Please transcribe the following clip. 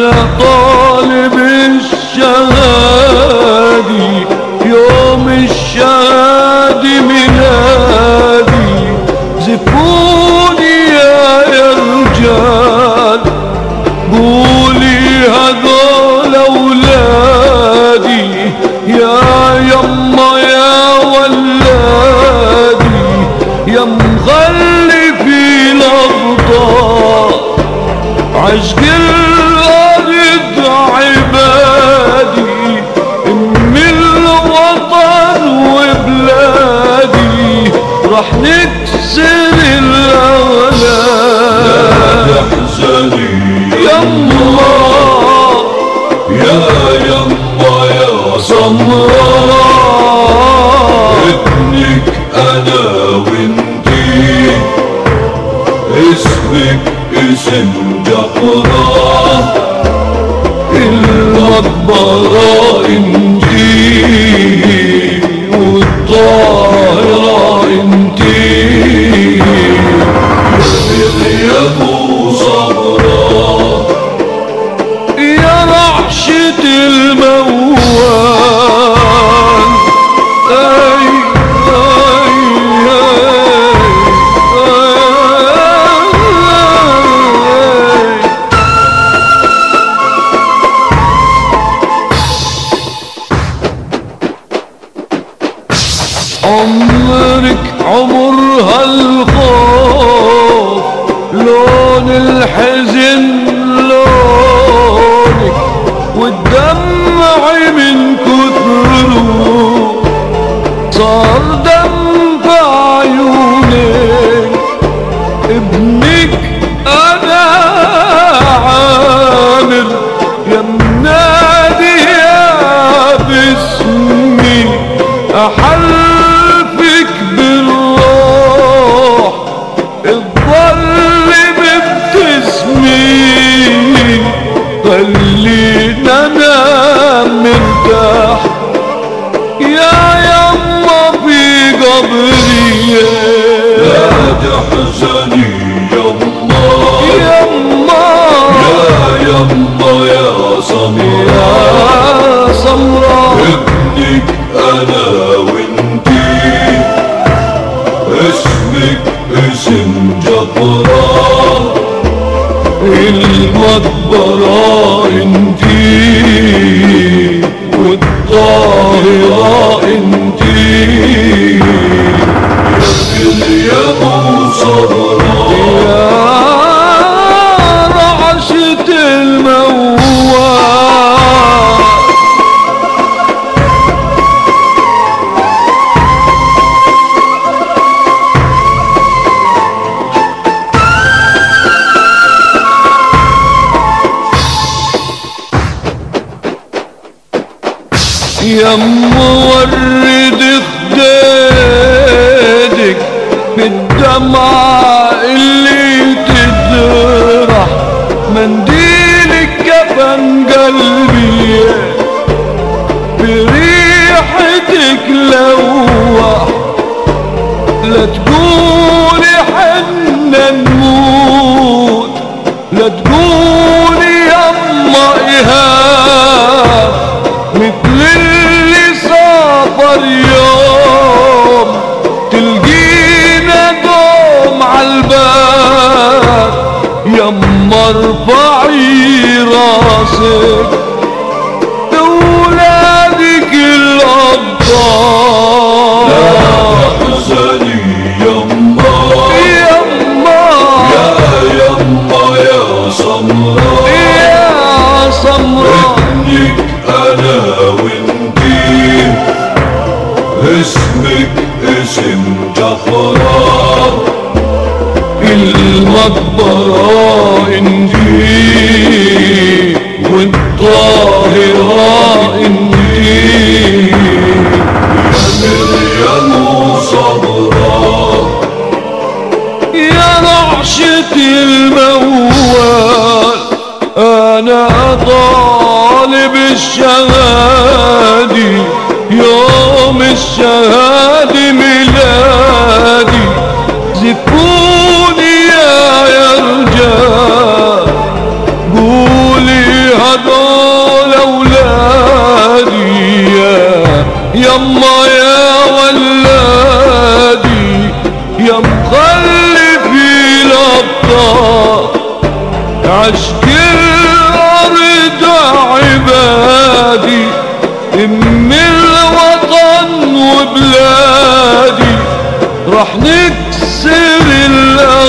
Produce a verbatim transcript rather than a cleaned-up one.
أنا طالب الشهادي يوم الشهادي ميلادي زفوني يا رجال قولي هذول أولادي يا يما يا ولادي يا مغلي في الأبطال عشق الأرض عبادي أم الوطن وبلادي راح نكسر الأغلال. لا تحزني يما يا يما يا سمراء ابنك أنا وانتي اسمك اسم جحراء المقبرة انتي والطاهرة انتي يا ابو صبرا يا رعشة الموال اي اي عمرك عمر هالخوف لون الحزن لونك والدمع من كثره صار دم في عيونك ابنك انا عامر يا منادي يا باسمي احلفك بالروح الظل بابتسمي خلينا انام مرتاح يا يما في قبري. لا تحزني يما يما يا يما يا سمراء يا سمراء ابنك أنا وانتي اسمك اسم جحراء المقبرة انتي والطاهرة انتي يا ابو صبرا يا رعشة الموال يا مورد خديدك بالدمعة اللي تجرح منديلك كفن قلبي بريحتك لوح لا تقولي حنا نموت لا تقولي يما إيهاب مثل اللي سافر يوم تلقينا دوم عالباب يما ارفعي راسك لولادك الأبطال. لا تحزني يما يما يا يما يا سمراء يا سمراء ابنك أنا وانتي اسمك اسم جحراء المقبرة انتي والطاهرة انتي يا ابو صبرا يا رعشة الموال انا طالب الشهادي يوم الشهادي ميلادي زفوني يا رجال مخلفي الأبطال عشق الأرض عبادي أم الوطن وبلادي راح نكسر الأرض